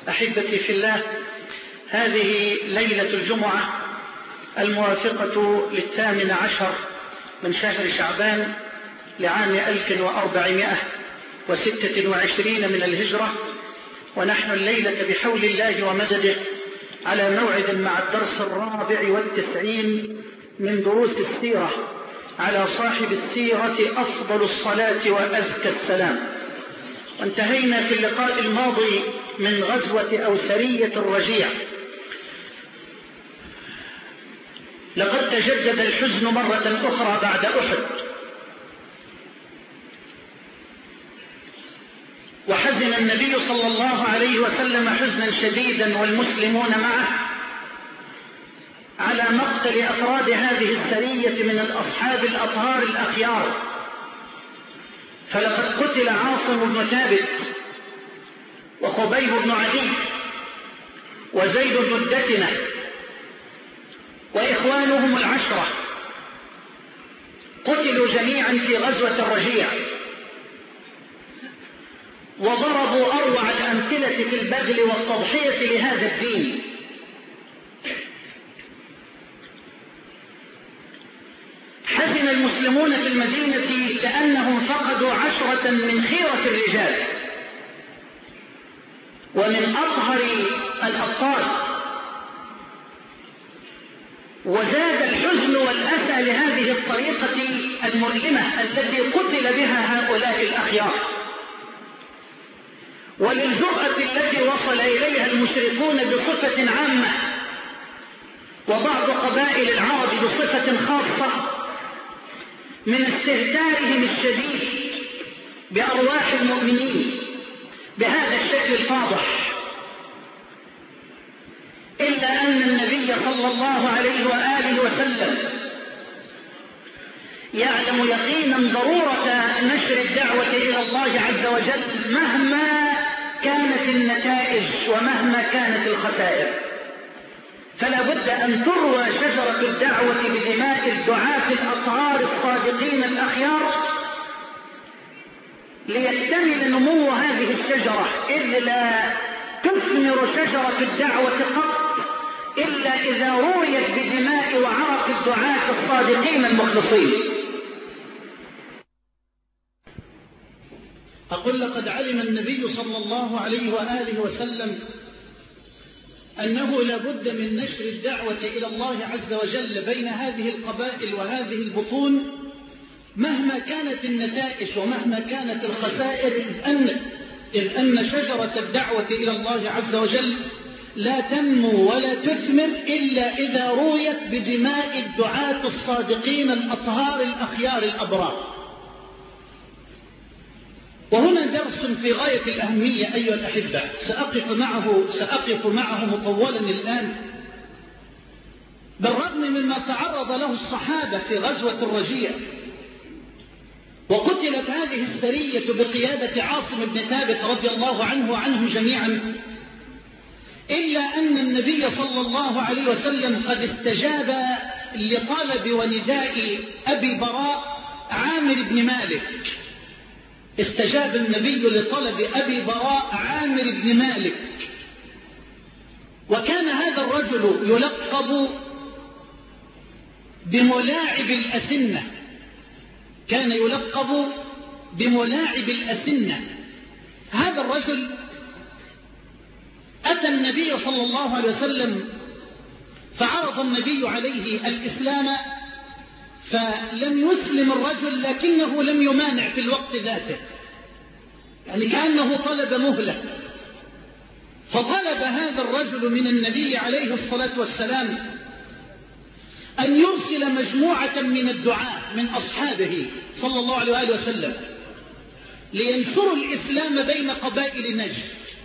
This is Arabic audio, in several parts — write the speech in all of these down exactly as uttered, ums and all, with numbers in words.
أحبتي في الله، هذه ليلة الجمعة الموافقة للثامن عشر من شهر شعبان لعام ألف وأربعمائة وستة وعشرين من الهجرة، ونحن الليلة بحول الله ومدده على موعد مع الدرس الرابع والتسعين من دروس السيرة على صاحب السيرة أفضل الصلاة وأزكى السلام. وانتهينا في اللقاء الماضي من غزوة أو سرية الرجيع. لقد تجدد الحزن مرة أخرى بعد أحد، وحزن النبي صلى الله عليه وسلم حزنا شديدا والمسلمون معه على مقتل أفراد هذه السرية من الأصحاب الأطهار الأخيار. فلقد قتل عاصم بن ثابت وخبيب بن عدي وزيد بن الدتنة وإخوانهم العشرة، قتلوا جميعا في غزوة الرجيع، وضربوا أروع الأمثلة في البذل والتضحية لهذا الدين. حزن المسلمون في المدينة لأنهم فقدوا عشرة من خيرة الرجال ومن أطهر الأبطال، وزاد الحزن والأسى لهذه الطريقة المؤلمة التي قتل بها هؤلاء الأخيار، وللجرأة التي وصل إليها المشركون بصفة عامة وبعض قبائل العرب بصفة خاصة من استهتارهم الشديد بأرواح المؤمنين بهذا الشكل الفاضح. إلا أن النبي صلى الله عليه وآله وسلم يعلم يقينا ضرورة نشر الدعوة إلى الله عز وجل مهما كانت النتائج ومهما كانت الخسائر، فلا بد أن تروى شجرة الدعوة بدماء الدعاة الأطهار الصادقين الأخيار ليكتمل نمو هذه الشجرة، إذ لا تثمر شجرة الدعوة قط إلا إذا رويت بدماء وعرق الدعاة الصادقين المخلصين. أقول لقد علم النبي صلى الله عليه وآله وسلم أنه لا بد من نشر الدعوة إلى الله عز وجل بين هذه القبائل وهذه البطون مهما كانت النتائج ومهما كانت الخسائر، إذ أن, إذ أن شجرة الدعوة إلى الله عز وجل لا تنمو ولا تثمر إلا إذا رويت بدماء الدعاة الصادقين الأطهار الأخيار الأبرار. وهنا درس في غاية الأهمية أيها الأحبة، سأقف معه, سأقف معه مطولا الآن. بالرغم مما تعرض له الصحابة في غزوة الرجيع وقتلت هذه السرية بقيادة عاصم بن ثابت رضي الله عنه وعنهم جميعا، إلا أن النبي صلى الله عليه وسلم قد استجاب لطلب ونداء أبي براء عامر بن مالك. استجاب النبي لطلب أبي براء عامر بن مالك، وكان هذا الرجل يلقب بملاعب الأسنة، كان يلقب بملاعب الأسنة. هذا الرجل أتى النبي صلى الله عليه وسلم فعرض النبي عليه الإسلام، فلم يسلم الرجل لكنه لم يمانع في الوقت ذاته، يعني كأنه طلب مهلة. فطلب هذا الرجل من النبي عليه الصلاة والسلام أن يرسل مجموعة من الدعاة من أصحابه صلى الله عليه وآله وسلم لينشروا الإسلام بين قبائل نجد.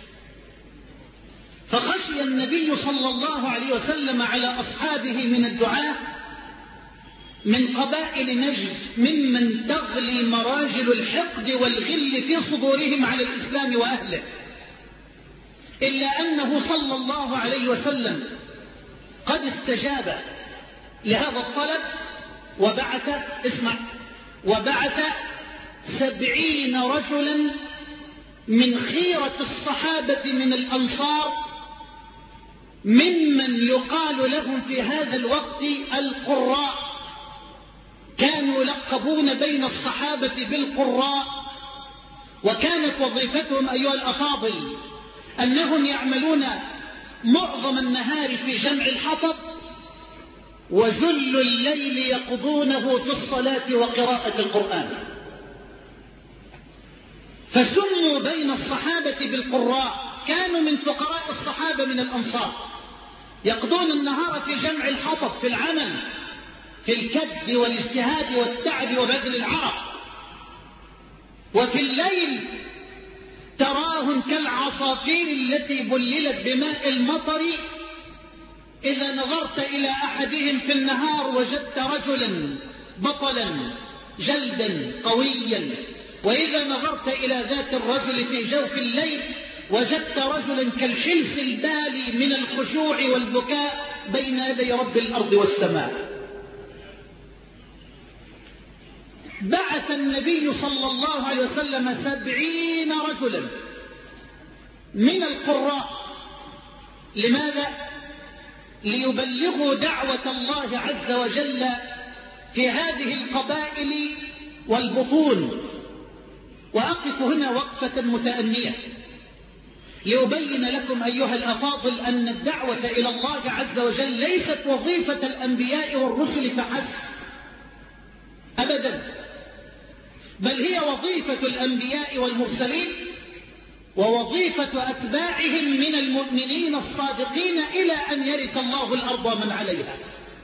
فخشي النبي صلى الله عليه وسلم على أصحابه من الدعاة من قبائل نجد ممن تغلي مراجل الحقد والغل في صدورهم على الإسلام وأهله، إلا أنه صلى الله عليه وسلم قد استجاب لهذا الطلب وبعث اسمع وبعث سبعين رجلا من خيرة الصحابة من الأنصار ممن يقال لهم في هذا الوقت القراء، كانوا يلقبون بين الصحابة بالقراء، وكانت وظيفتهم أيها الأفاضل أنهم يعملون معظم النهار في جمع الحطب، وجل الليل يقضونه في الصلاة وقراءة القرآن، فسموا بين الصحابة بالقراء. كانوا من فقراء الصحابة من الأنصار، يقضون النهار في جمع الحطب، في العمل، في الكد والاجتهاد والتعب وبذل العرق، وفي الليل تراهم كالعصافير التي بللت بماء المطر، إذا نظرت إلى أحدهم في النهار وجدت رجلا بطلا جلدا قويا، وإذا نظرت إلى ذات الرجل في جوف الليل وجدت رجلا كالحلس البالي من الخشوع والبكاء بين يدي رب الأرض والسماء. بعث النبي صلى الله عليه وسلم سبعين رجلا من القراء. لماذا؟ ليبلغوا دعوة الله عز وجل في هذه القبائل والبطون. وأقف هنا وقفة متأنية ليبين لكم أيها الأفاضل أن الدعوة إلى الله عز وجل ليست وظيفة الأنبياء والرسل فحسب أبدا، بل هي وظيفة الأنبياء والمرسلين ووظيفة أتباعهم من المؤمنين الصادقين إلى أن يرث الله الأرض ومن عليها.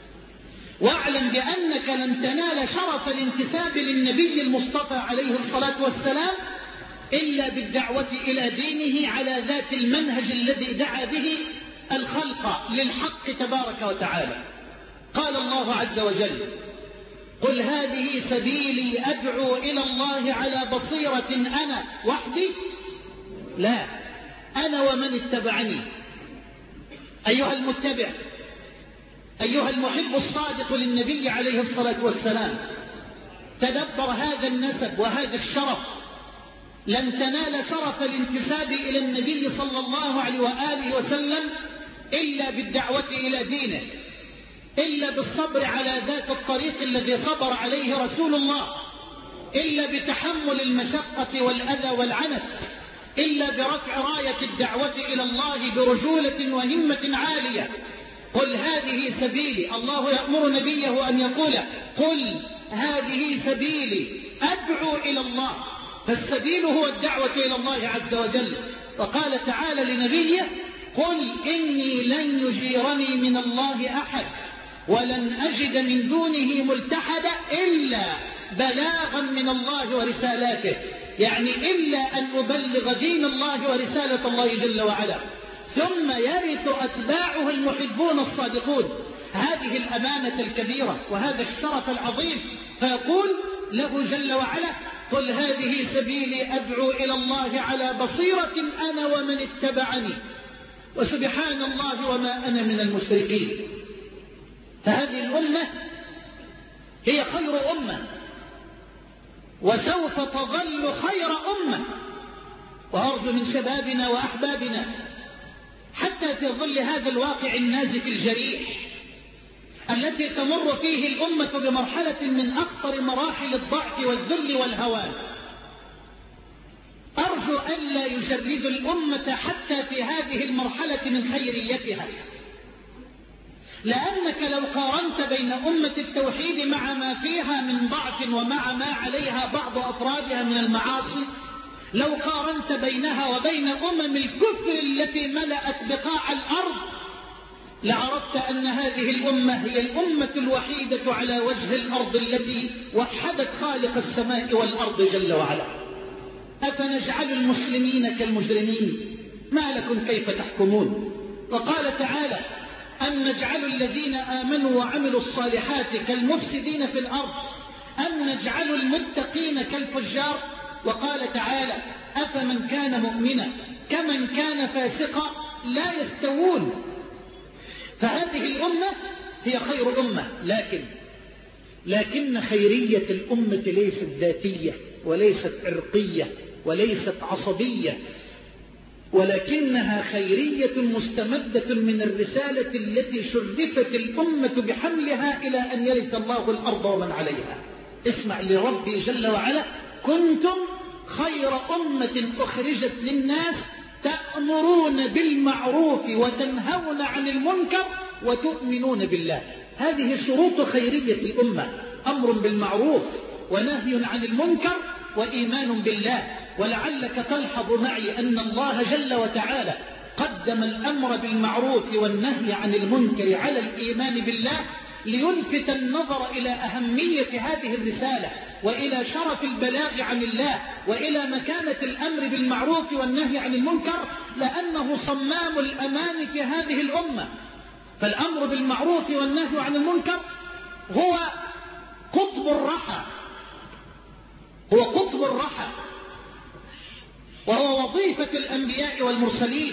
واعلم بأنك لن تنال شرف الانتساب للنبي المصطفى عليه الصلاة والسلام إلا بالدعوة إلى دينه على ذات المنهج الذي دعا به الخلق للحق تبارك وتعالى. قال الله عز وجل: قل هذه سبيلي أدعو إلى الله على بصيرة أنا وحدي، لا أنا ومن اتبعني. أيها المتبع، أيها المحب الصادق للنبي عليه الصلاة والسلام، تدبر هذا النسب وهذا الشرف. لن تنال شرف الانتساب إلى النبي صلى الله عليه وآله وسلم إلا بالدعوة إلى دينه، إلا بالصبر على ذات الطريق الذي صبر عليه رسول الله، إلا بتحمل المشقة والأذى والعنت، إلا برفع راية الدعوة إلى الله برجولة وهمة عالية. قل هذه سبيلي، الله يأمر نبيه أن يقول: قل هذه سبيلي أدعو إلى الله، فالسبيل هو الدعوة إلى الله عز وجل. وقال تعالى لنبيه: قل إني لن يجيرني من الله أحد ولن أجد من دونه ملتحدا إلا بلاغا من الله ورسالاته، يعني إلا أن أبلغ دين الله ورسالة الله جل وعلا، ثم يرث أتباعه المحبون الصادقون هذه الأمانة الكبيرة وهذا الشرف العظيم، فيقول له جل وعلا: قل هذه سبيلي أدعو إلى الله على بصيرة أنا ومن اتبعني وسبحان الله وما أنا من المشركين. فهذه الأمة هي خير أمة وسوف تظل خير أمة، وأرجو من شبابنا وأحبابنا حتى في ظل هذا الواقع النازف الجريح التي تمر فيه الأمة بمرحلة من أخطر مراحل الضعف والذل والهوان، أرجو ألا يجرد الأمة حتى في هذه المرحلة من خيريتها، لأنك لو قارنت بين أمة التوحيد مع ما فيها من ضعف ومع ما عليها بعض أفرادها من المعاصي، لو قارنت بينها وبين أمم الكفر التي ملأت بقاع الأرض، لعرفت أن هذه الأمة هي الأمة الوحيدة على وجه الأرض التي وحدت خالق السماء والأرض جل وعلا. أفنجعل المسلمين كالمجرمين؟ ما لكم كيف تحكمون؟ وقال تعالى: أم نجعل الذين آمنوا وعملوا الصالحات كالمفسدين في الأرض أم نجعل المتقين كالفجار؟ وقال تعالى: أفمن كان مؤمنا كمن كان فاسقا لا يستوون. فهذه الأمة هي خير أمة، لكن لكن خيرية الأمة ليست ذاتية وليست عرقية وليست عصبية، ولكنها خيرية مستمدة من الرسالة التي شرفت الأمة بحملها إلى أن يرث الله الأرض ومن عليها. اسمع لربي جل وعلا: كنتم خير أمة أخرجت للناس تأمرون بالمعروف وتنهون عن المنكر وتؤمنون بالله. هذه شروط خيرية الأمة: أمر بالمعروف ونهي عن المنكر وإيمان بالله. ولعلك تلحظ معي أن الله جل وتعالى قدم الأمر بالمعروف والنهي عن المنكر على الإيمان بالله ليلفت النظر إلى أهمية هذه الرسالة وإلى شرف البلاغ عن الله وإلى مكانة الأمر بالمعروف والنهي عن المنكر، لأنه صمام الأمان في هذه الأمة. فالأمر بالمعروف والنهي عن المنكر هو قطب الرحى، هو قطب الرحى، وهو وظيفة الأنبياء والمرسلين.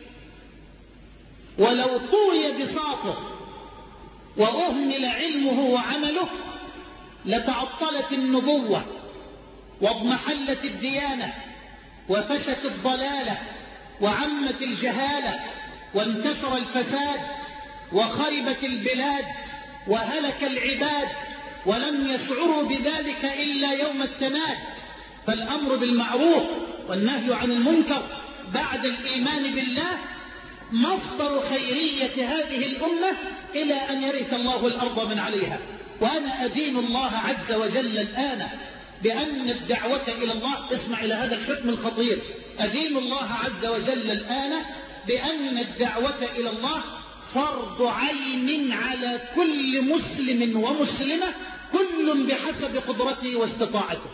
ولو طوي بساطه وأهمل علمه وعمله لتعطلت النبوة واضمحلت الديانة وفشت الضلالة وعمت الجهالة وانتشر الفساد وخربت البلاد وهلك العباد، ولم يشعروا بذلك إلا يوم التناد. فالأمر بالمعروف والنهي عن المنكر بعد الإيمان بالله مصدر خيرية هذه الأمة إلى أن يرث الله الأرض من عليها. وأنا أدين الله عز وجل الآن بأن الدعوة إلى الله، اسمع إلى هذا الحكم الخطير، أدين الله عز وجل الآن بأن الدعوة إلى الله فرض عين على كل مسلم ومسلمة، كل بحسب قدرته واستطاعته.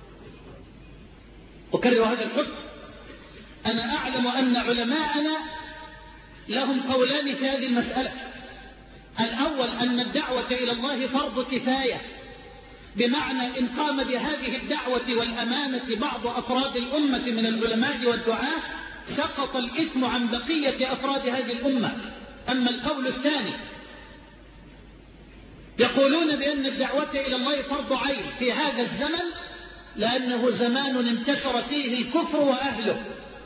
أكرر هذا الحكم. أنا أعلم أن علماءنا لهم قولان في هذه المسألة. الأول أن الدعوة إلى الله فرض كفاية، بمعنى إن قام بهذه الدعوة والأمانة بعض أفراد الأمة من العلماء والدعاة سقط الإثم عن بقية أفراد هذه الأمة. أما القول الثاني يقولون بأن الدعوة إلى الله فرض عين في هذا الزمن، لأنه زمان انتشر فيه الكفر وأهله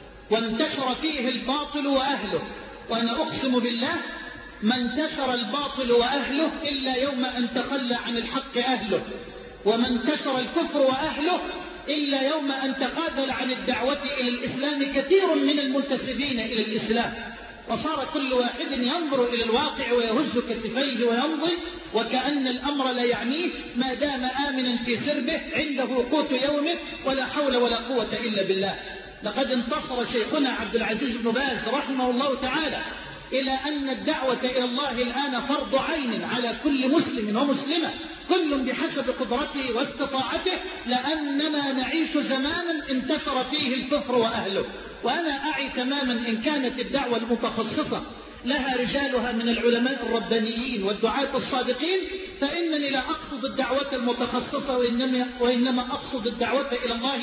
وانتشر فيه الباطل وأهله. وأنا أقسم بالله ما انتشر الباطل وأهله إلا يوم أن تخلى عن الحق أهله، وما انتشر الكفر وأهله إلا يوم أن تخاذل عن الدعوة إلى الإسلام كثير من المنتسبين إلى الإسلام. وصار كل واحد ينظر إلى الواقع ويهز كتفيه ويمضي وكأن الأمر لا يعنيه ما دام آمنا في سربه عنده قوت يومه ولا حول ولا قوة إلا بالله. لقد انتصر شيخنا عبد العزيز بن باز رحمه الله تعالى إلى أن الدعوة إلى الله الآن فرض عين على كل مسلم ومسلمة، كل بحسب قدرته واستطاعته، لأننا نعيش زمانا انتشر فيه الكفر وأهله. وأنا أعي تماما إن كانت الدعوة المتخصصة لها رجالها من العلماء الربانيين والدعاة الصادقين، فإنني لا أقصد الدعوة المتخصصة وإنما, وإنما أقصد الدعوة إلى الله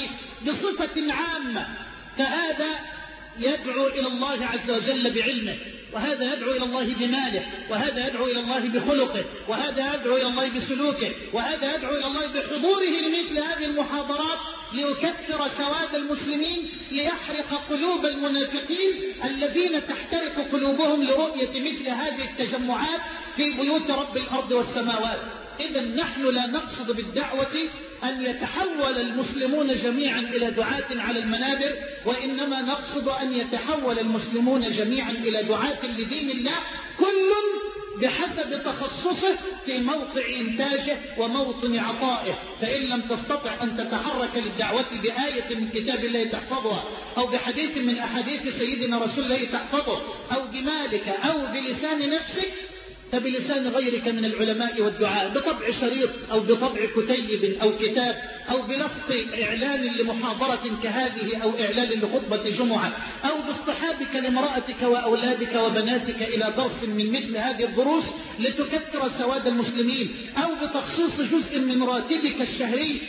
بصفة عامة. فهذا يدعو إلى الله عز وجل بعلمه، وهذا يدعو إلى الله بماله، وهذا يدعو إلى الله بخلقه، وهذا يدعو إلى الله بسلوكه، وهذا يدعو إلى الله بحضوره لمثل هذه المحاضرات ليكثر سواد المسلمين، ليحرق قلوب المنافقين الذين تحترق قلوبهم لرؤية مثل هذه التجمعات في بيوت رب الأرض والسماوات. إذا نحن لا نقصد بالدعوة أن يتحول المسلمون جميعا إلى دعاة على المنابر، وإنما نقصد أن يتحول المسلمون جميعا إلى دعاة لدين الله، كل بحسب تخصصه في موقع إنتاجه وموطن عطائه. فإن لم تستطع أن تتحرك للدعوة بآية من كتاب الله تحفظها، أو بحديث من أحاديث سيدنا رسول الله تحفظه، أو بمالك أو بلسان نفسك، فبلسان غيرك من العلماء والدعاء، بطبع شريط أو بطبع كتيب أو كتاب أو بلصق إعلان لمحاضرة كهذه أو إعلان لخطبة جمعة، أو باصطحابك لامرأتك وأولادك وبناتك إلى درس من مثل هذه الدروس لتكثر سواد المسلمين، أو بتخصيص جزء من راتبك الشهري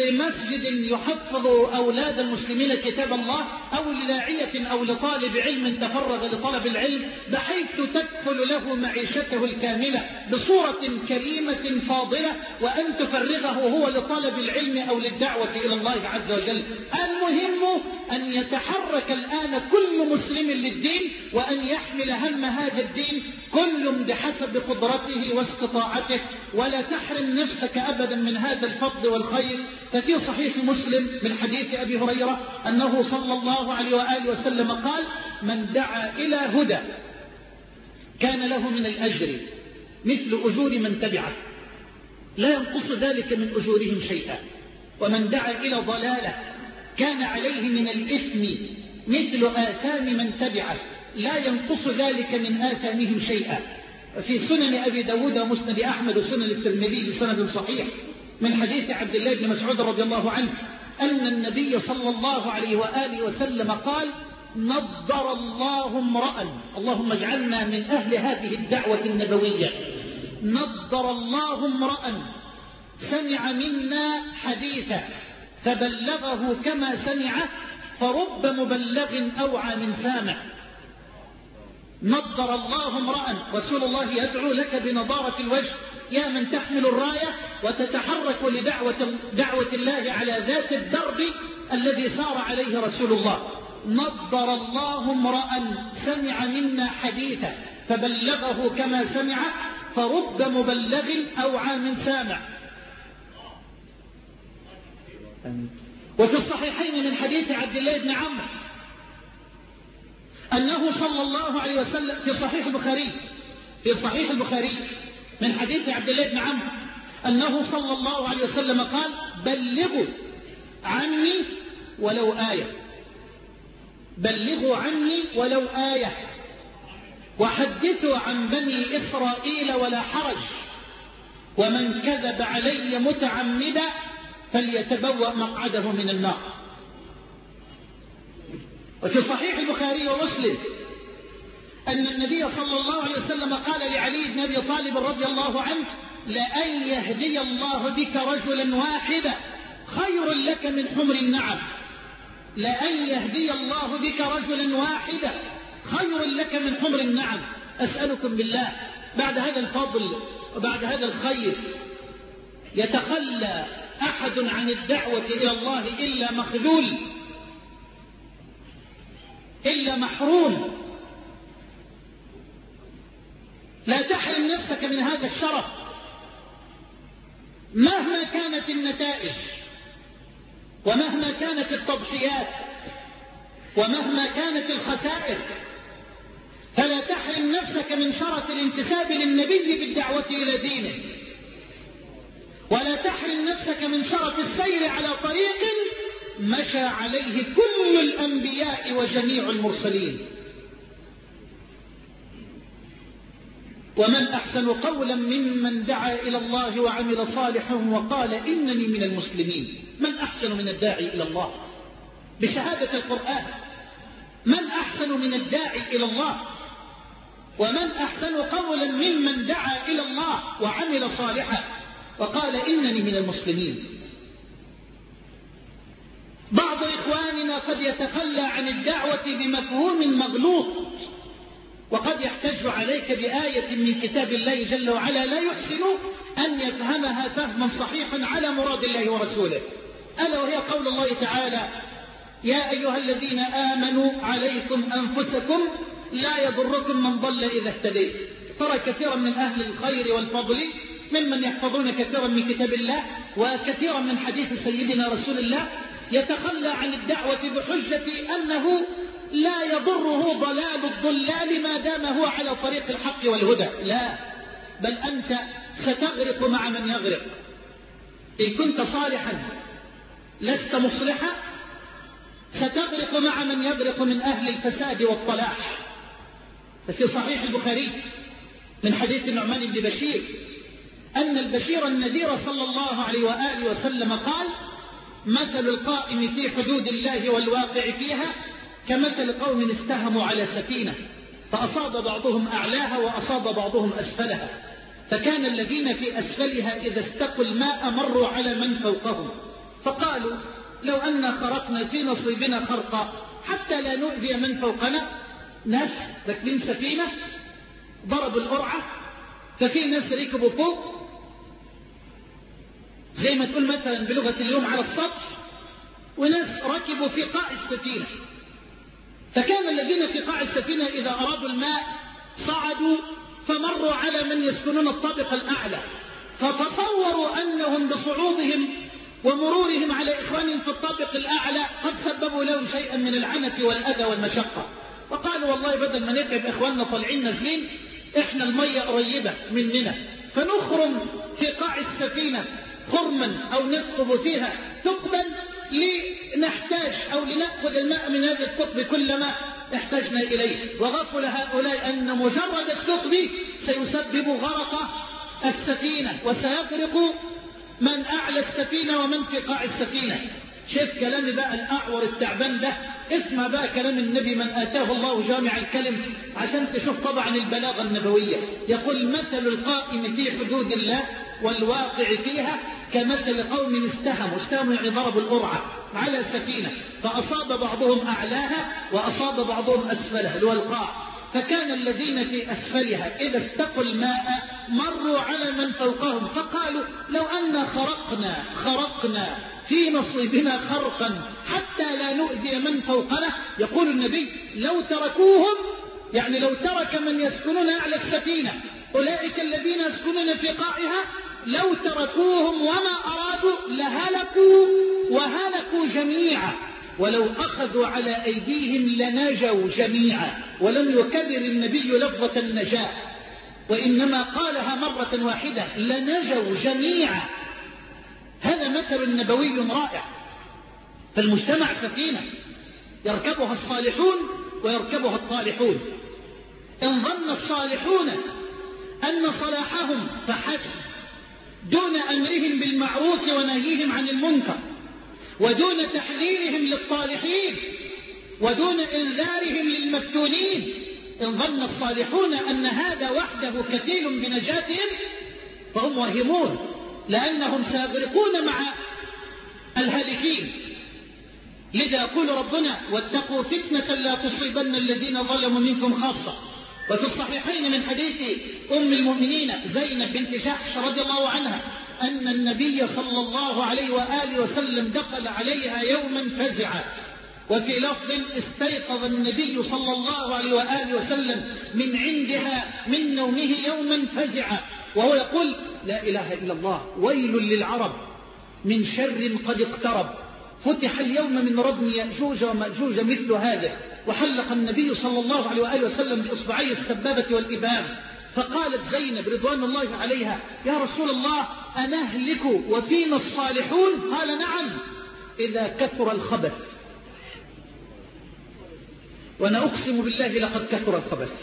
لمسجد يحفظ أولاد المسلمين كتاب الله، أو لداعية أو لطالب علم تفرغ لطلب العلم بحيث تكفل له معيشته الكاملة بصورة كريمة فاضلة، وأن تفرغه هو لطلب العلم أو للدعوة إلى الله عز وجل. المهم أن يتحرك الآن كل مسلم للدين، وأن يحمل هم هذا الدين كل بحسب قدرته واستطاعته، ولا تحرم نفسك أبدا من هذا الفضل والخير. ففي صحيح مسلم من حديث أبي هريرة أنه صلى الله عليه وآله وسلم قال: من دعا إلى هدى كان له من الأجر مثل أجور من تبعه لا ينقص ذلك من أجورهم شيئا، ومن دعا إلى ضلالة كان عليه من الإثم مثل آثام من تبعه لا ينقص ذلك من آثامهم شيئا. في سنن أبي داود ومسند أحمد وسنن الترمذي بسند صحيح من حديث عبد الله بن مسعود رضي الله عنه أن النبي صلى الله عليه وآله وسلم قال: نضر الله امرأ، اللهم اجعلنا من أهل هذه الدعوة النبوية، نضر الله امرأ سمع منا حديثا فبلغه كما سمعه فرب مبلغ أوعى من سامع. نضر الله امرأ، رسول الله يدعو لك بنضارة الوجه يا من تحمل الراية وتتحرك لدعوة دعوة الله على ذات الدرب الذي سار عليه رسول الله. نضر الله امرأ سمع منا حديثا فبلغه كما سمعه فرب مبلغ أوعى من سامع. وفي الصحيحين من حديث عبد الله بن عمرو أنه صلى الله عليه وسلم في صحيح البخاري في صحيح البخاري من حديث عبد الله بن عمرو أنه صلى الله عليه وسلم قال: بلغوا عني ولو آية، بلغوا عني ولو آية، وحدثوا عن بني إسرائيل ولا حرج، ومن كذب علي متعمدا فليتبوأ مقعده من النار. وفي صحيح البخاري ومسلم أن النبي صلى الله عليه وسلم قال لعلي بن أبي طالب رضي الله عنه: لأن يهدي الله بك رجلا واحدا خير لك من حمر النعم. لأن يهدي الله بك رجلا واحدا خير لك من حمر النعم. أسألكم بالله بعد هذا الفضل وبعد هذا الخير يتخلى أحد عن الدعوة إلى الله إلا مخذول، إلا محروم. لا تحرم نفسك من هذا الشرف مهما كانت النتائج، ومهما كانت التضحيات، ومهما كانت الخسائر. فلا تحرم نفسك من شرف الانتساب للنبي بالدعوة إلى دينه، ولا تحرم نفسك من شرف السير على طريق مشى عليه كل الأنبياء وجميع المرسلين. ومن أحسن قولا ممن دعا إلى الله وعمل صالحا وقال إنني من المسلمين. من أحسن من الداعي إلى الله بشهادة القرآن؟ من أحسن من الداعي إلى الله؟ ومن أحسن قولا ممن دعا إلى الله وعمل صالحا وقال إنني من المسلمين. بعض إخواننا قد يتخلى عن الدعوة بمفهوم مغلوط، وقد يحتج عليك بآية من كتاب الله جل وعلا لا يحسن أن يفهمها فهما صحيحا على مراد الله ورسوله، ألا وهي قول الله تعالى: يا أيها الذين آمنوا عليكم أنفسكم لا يضركم من ضل إذا اهتديت. ترى كثيرا من أهل الخير والفضل ممن يحفظون كثيرا من كتاب الله وكثيرا من حديث سيدنا رسول الله يتخلى عن الدعوة بحجة أنه لا يضره ضلال الضلال ما دام هو على طريق الحق والهدى. لا، بل أنت ستغرق مع من يغرق. إن كنت صالحا لست مصلحا ستغرق مع من يغرق من أهل الفساد والطلاح. ففي صحيح البخاري من حديث النعمان بن بشير أن البشير النذير صلى الله عليه وآله وسلم قال: مثل القائم في حدود الله والواقع فيها كمثل قوم استهموا على سفينة فأصاب بعضهم أعلاها وأصاب بعضهم أسفلها، فكان الذين في أسفلها إذا استقوا الماء مروا على من فوقهم فقالوا: لو أن خرقنا في نصيبنا خرقا حتى لا نؤذي من فوقنا. ناس راكبين سفينة ضربوا القرعة ففي ناس ركبوا فوق زي ما تقول مثلا بلغة اليوم على السطح، وناس ركبوا في قاع السفينة. فكان الذين في قاع السفينة إذا أرادوا الماء صعدوا فمروا على من يسكنون الطابق الأعلى، فتصوروا أنهم بصعودهم ومرورهم على إخوانهم في الطابق الأعلى قد سببوا لهم شيئا من العنة والأذى والمشقة، وقالوا والله بدل ما نتعب إخواننا طالعين نازلين إحنا المية قريبة مننا فنخرم في قاع السفينة خرما أو نثقب فيها ثقبا لنحتاج أو لنأخذ الماء من هذا الثقب كلما احتجنا إليه. وغفل هؤلاء أن مجرد الثقب سيسبب غرق السفينة وسيغرق من أعلى السفينة ومن في قاع السفينة. شوف كلام بقى الأعور التعبان ده، اسمع بقى كلام النبي من آتاه الله جامع الكلم عشان تشوف طبعا البلاغة النبوية. يقول مثل القائم في حدود الله والواقع فيها كمثل قوم استهموا استهموا يعني ضربوا القرعة على سفينة فأصاب بعضهم أعلاها وأصاب بعضهم أسفلها اللي هو القاع، فكان الذين في أسفلها إذا استقوا الماء مروا على من فوقهم فقالوا لو أن خرقنا خرقنا في نصيبنا خرقا حتى لا نؤذي من فوقنا. يقول النبي لو تركوهم يعني لو ترك من يسكنون أعلى السفينة أولئك الذين يسكنون في قاعها لو تركوهم وما أرادوا لهلكوا وهلكوا جميعا، ولو أخذوا على أيديهم لنجوا جميعا. ولم يكرر النبي لفظة النجاة وإنما قالها مرة واحدة لنجوا جميعا. هذا مثل نبوي رائع. فالمجتمع سفينة يركبها الصالحون ويركبها الطالحون. إن ظن الصالحون أن صلاحهم فحسب دون أمرهم بالمعروف ونهيهم عن المنكر ودون تحذيرهم للطالحين ودون إنذارهم للمفتونين، إن ظن الصالحون أن هذا وحده كفيل بنجاتهم فهم واهمون، لأنهم سيغرقون مع الهالكين. لذا يقول ربنا واتقوا فتنة لا تصيبن الذين ظلموا منكم خاصة. وفي الصحيحين من حديث أم المؤمنين زينب بنت جحش رضي الله عنها أن النبي صلى الله عليه وآله وسلم دخل عليها يوما فزعا، وفي لفظ استيقظ النبي صلى الله عليه وآله وسلم من عندها من نومه يوما فزعا وهو يقول لا إله إلا الله ويل للعرب من شر قد اقترب، فتح اليوم من ردم يأجوج ومأجوج مثل هذا. وحلق النبي صلى الله عليه وآله وسلم بإصبعي السبابة والإبهام، فقالت زينب رضوان الله عليها يا رسول الله أنهلك وفينا الصالحون؟ قال نعم إذا كثر الخبث، وأنا أقسم بالله لقد كثر الخبث.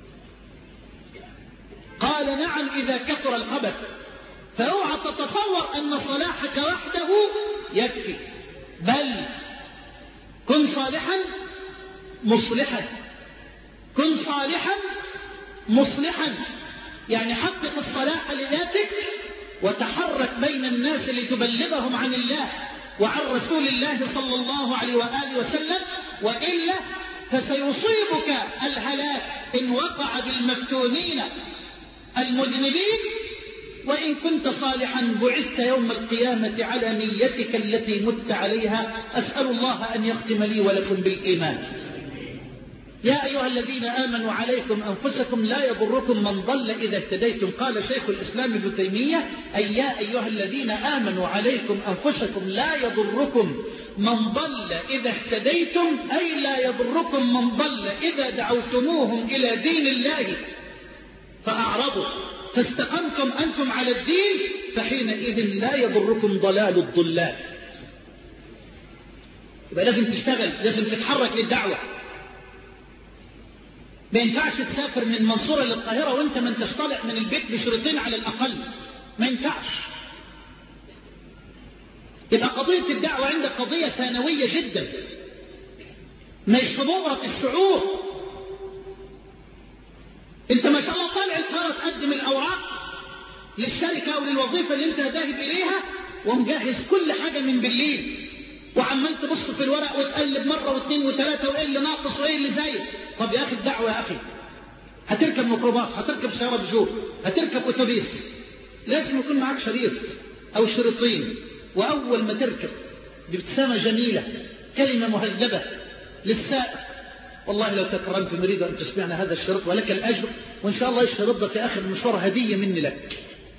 قال نعم إذا كثر الخبث. فاوعى تتصور أن صلاحك وحده يكفي، بل كن صالحا مصلحا، كن صالحا مصلحا، يعني حقق الصلاح لذاتك وتحرك بين الناس لتبلغهم عن الله وعن رسول الله صلى الله عليه وآله وسلم، وإلا فسيصيبك الهلاك إن وقع بالمفتونين المذنبين. وإن كنت صالحا بعثت يوم القيامة على نيتك التي مت عليها. أسأل الله أن يختم لي ولكم بالإيمان. يا أيها الذين آمنوا عليكم أنفسكم لا يضركم من ضل إذا اهتديتم. قال شيخ الإسلام ابن تيمية أي يا أيها الذين آمنوا عليكم أنفسكم لا يضركم من ضل إذا اهتديتم، أي لا يضركم من ضل إذا دعوتموهم إلى دين الله فأعرضوا فاستقمتم أنتم على الدين فحينئذ لا يضركم ضلال الضلال. يبقى لازم تشتغل، لازم تتحرك للدعوة. ما ينفعش تسافر من منصورة للقاهرة وانت من تطلع من البيت بشريطين على الأقل، ما ينفعش. يبقى قضية الدعوة عندك قضية ثانوية جدا، مش في بؤرة الشعور. انت ما شاء الله طالع القاهرة تقدم الأوراق للشركة أو للوظيفة اللي انت ذاهب إليها ومجهز كل حاجة من بالليل، وعمال تبص في الورق وتقلب مرة واثنين وثلاثة وايه اللي ناقص وايه اللي زايد. طب يا أخي الدعوة يا أخي هتركب ميكروباص، هتركب سيارة بجو، هتركب أتوبيس، لازم يكون معك شريط أو شريطين. وأول ما تركب بابتسامة جميلة كلمة مهذبة للسائق: والله لو تكرمت نريد أن تسمعنا هذا الشريط ولك الأجر، وإن شاء الله الشريط ده في آخر المشوار هدية مني لك.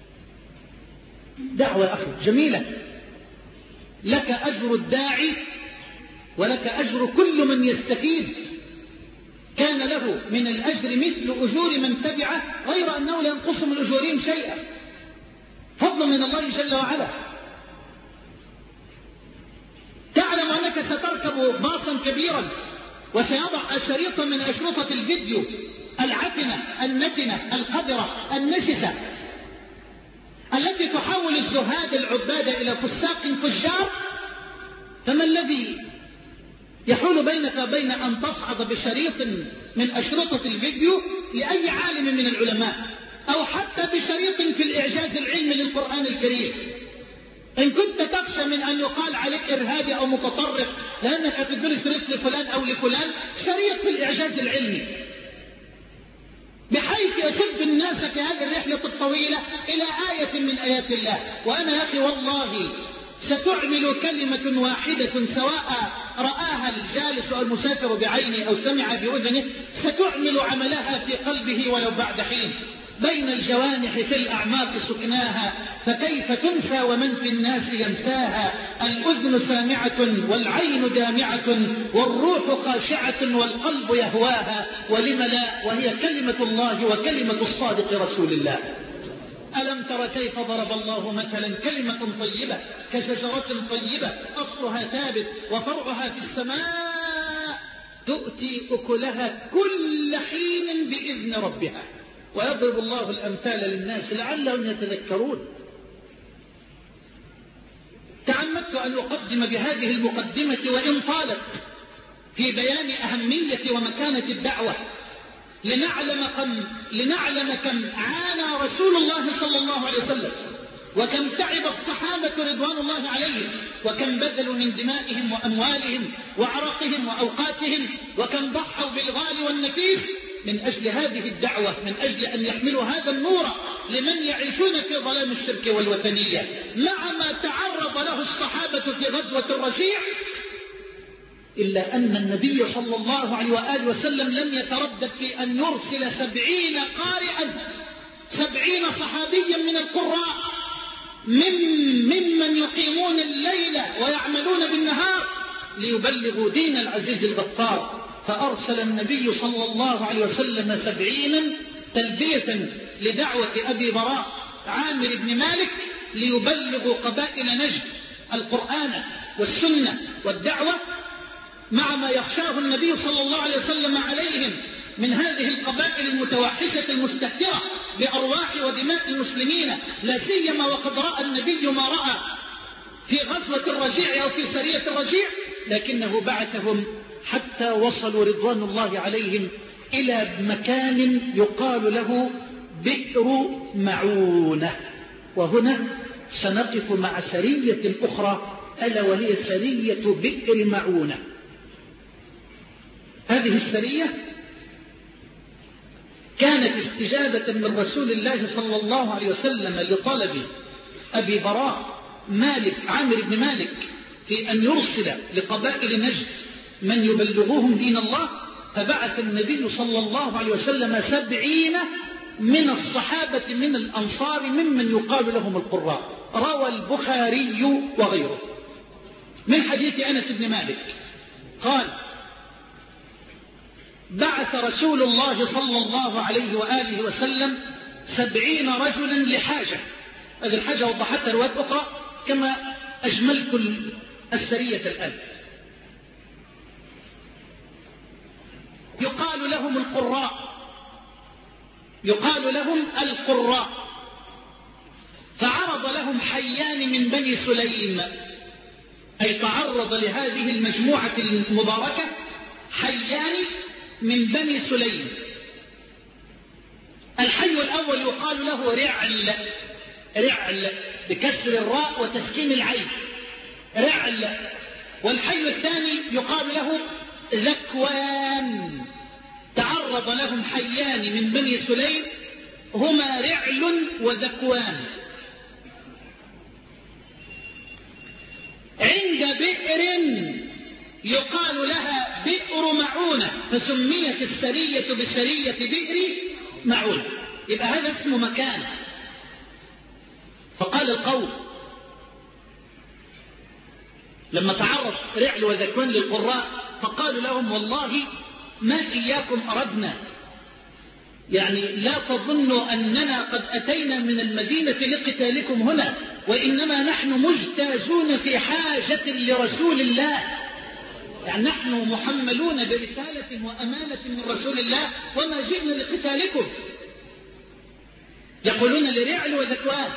دعوة يا أخي جميلة، لك أجر الداعي ولك أجر كل من يستفيد، كان له من الأجر مثل أجور من تبعه، غير أنه لا ينقص من أجورهم شيئا، فضل من الله جل وعلا. تعلم أنك ستركب باصا كبيرا وسيضع شريطا من أشرطة الفيديو العفنة النتنة القذرة النشسة التي تحول الزهاد العباد إلى فساق فجار، فما الذي يحول بينك وبين أن تصعد بشريط من أشرطة الفيديو لأي عالم من العلماء، أو حتى بشريط في الإعجاز العلمي للقرآن الكريم؟ إن كنت تخشى من أن يقال عليك إرهابي أو متطرف لأنك تدرس شريط لفلان أو لفلان، شريط في الإعجاز العلمي بحيث يشد الناس في هذه الرحلة الطويلة إلى آية من آيات الله. وأنا يا أخي والله ستعمل كلمة واحدة سواء رآها الجالس أو المسافر بعينه أو سمع بأذنه، ستعمل عملها في قلبه ولو بعد حين. بين الجوانح في الأعماق سكناها، فكيف تنسى ومن في الناس ينساها؟ الأذن سامعة والعين دامعة والروح خاشعة والقلب يهواها، ولم لا؟ وهي كلمة الله وكلمة الصادق رسول الله. ألم تر كيف ضرب الله مثلا كلمة طيبة كشجرة طيبة أصلها ثابت وفرعها في السماء تؤتي أكلها كل حين بإذن ربها، ويضرب الله الأمثال للناس لعلهم يتذكرون. تعمدت أن أقدم بهذه المقدمة وإن طالت في بيان أهمية ومكانة الدعوة، لنعلم كم, لنعلم كم عانى رسول الله صلى الله عليه وسلم، وكم تعب الصحابة رضوان الله عليهم، وكم بذلوا من دمائهم وأموالهم وعرقهم وأوقاتهم، وكم ضحوا بالغالي والنفيس من أجل هذه الدعوة، من أجل أن يحملوا هذا النور لمن يعيشون في ظلام الشرك والوثنية. مع ما تعرض له الصحابة في غزوة الرجيع، إلا أن النبي صلى الله عليه وآله وسلم لم يتردد في أن يرسل سبعين قارئا، سبعين صحابيا من القراء من ممن يقيمون الليل ويعملون بالنهار ليبلغوا دين العزيز الغفار. فأرسل النبي صلى الله عليه وسلم سبعينا تلبية لدعوة أبي براء عامر بن مالك ليبلغوا قبائل نجد القرآن والسنة والدعوة، مع ما يخشاه النبي صلى الله عليه وسلم عليهم من هذه القبائل المتوحشة المستهترة بأرواح ودماء المسلمين، لا سيما وقد رأى النبي ما رأى في غزوة الرجيع أو في سرية الرجيع، لكنه بعثهم حتى وصلوا رضوان الله عليهم إلى مكان يقال له بئر معونة. وهنا سنقف مع سرية أخرى ألا وهي سرية بئر معونة. هذه السرية كانت استجابة من رسول الله صلى الله عليه وسلم لطلب أبي براء مالك عامر بن مالك في أن يرسل لقبائل نجد من يبلغوهم دين الله، فبعث النبي صلى الله عليه وسلم سبعين من الصحابة من الأنصار ممن يقال لهم القراء. روى البخاري وغيره من حديث أنس بن مالك قال: بعث رسول الله صلى الله عليه وآله وسلم سبعين رجلا لحاجة. هذه الحاجة وضحتها روايات أخرى كما أجملت السرية الآن. يقال لهم القراء، يقال لهم القراء. فعرض لهم حيان من بني سليم، أي تعرض لهذه المجموعة المباركة حيان من بني سليم. الحي الأول يقال له رعل، رعل بكسر الراء وتسكين العين، رعل. والحي الثاني يقال له ذكوان، تعرض عرض لهم حيان من بني سليم هما رعل وذكوان عند بئر يقال لها بئر معونة، فسميت السرية بسرية بئر معونة. يبقى هذا اسمه مكان. فقال القوم لما تعرض رعل وذكوان للقراء فقالوا لهم والله ما إياكم أردنا، يعني لا تظنوا أننا قد أتينا من المدينة لقتالكم هنا، وإنما نحن مجتازون في حاجة لرسول الله، يعني نحن محملون برسالة وأمانة من رسول الله وما جئنا لقتالكم. يقولون لرعل وذكوان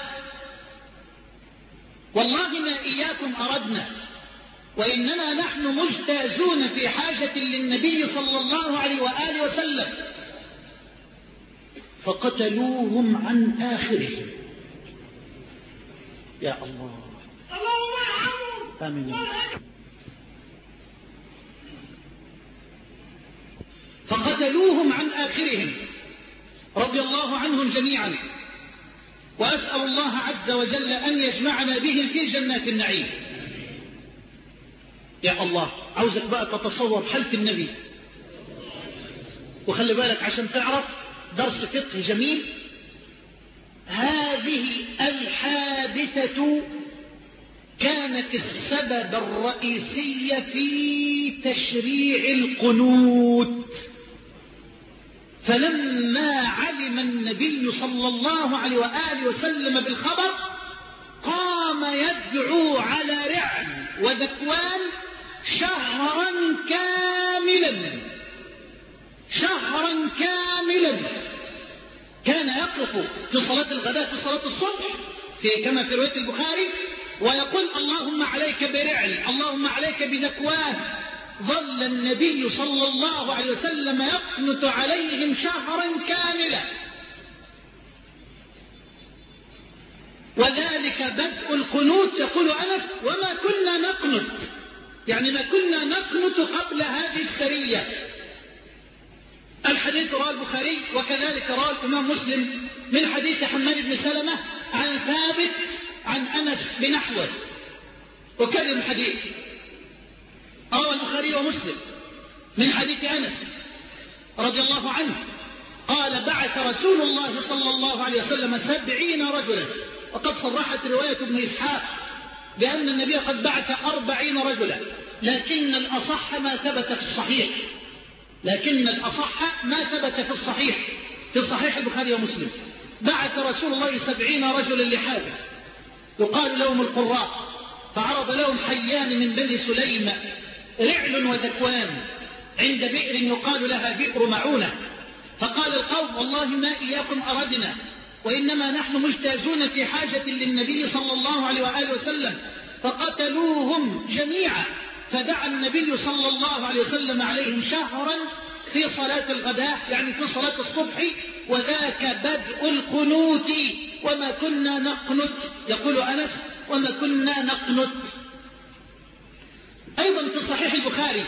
والله ما إياكم أردنا، وإنما نحن مجتازون في حاجة للنبي صلى الله عليه وآله وسلم. فقتلوهم عن آخرهم. يا الله آمين. فقتلوهم عن آخرهم رضي الله عنهم جميعا، وأسأل الله عز وجل أن يجمعنا بهم في جنات النعيم. يا الله، عاوزك بقى تتصور حالة النبي، وخلي بالك عشان تعرف درس فقه جميل. هذه الحادثة كانت السبب الرئيسي في تشريع القنوت. فلما علم النبي صلى الله عليه وآله وسلم بالخبر قام يدعو على رعل وذكوان شهرا كاملا شهرا كاملا. كان يقف في صلاة الغداء في صلاة الصبح في كما في رواية البخاري ويقول اللهم عليك برعل، اللهم عليك بذكوان. ظل النبي صلى الله عليه وسلم يقنت عليهم شهرا كاملا، وذلك بدء القنوت. يقول أنس وما كنا نقنت، يعني ما كنا نقنت قبل هذه السرية. الحديث رواه البخاري وكذلك رواه الإمام مسلم من حديث حماد بن سلمة عن ثابت عن أنس بنحوه. وكذب الحديث رواه البخاري ومسلم من حديث أنس رضي الله عنه قال بعث رسول الله صلى الله عليه وسلم سبعين رجلا، وقد صرحت رواية ابن إسحاق بأن النبي قد بعث أربعين رجلا، لكن الأصح ما ثبت في الصحيح لكن الأصح ما ثبت في الصحيح في صحيح البخاري ومسلم. بعث رسول الله سبعين رجلا لحاجة يقال لهم القراء، فعرض لهم حيان من بني سليم رعل وذكوان عند بئر يقال لها بئر معونة. فقال القوم والله ما إياكم أردنا، وإنما نحن مجتازون في حاجة للنبي صلى الله عليه وآله وسلم. فقتلوهم جميعا، فدعا النبي صلى الله عليه وسلم عليهم شهرا في صلاة الغداء، يعني في صلاة الصبح، وذاك بدء القنوت. وما كنا نقنت، يقول أنس وما كنا نقنت. أيضا في صحيح البخاري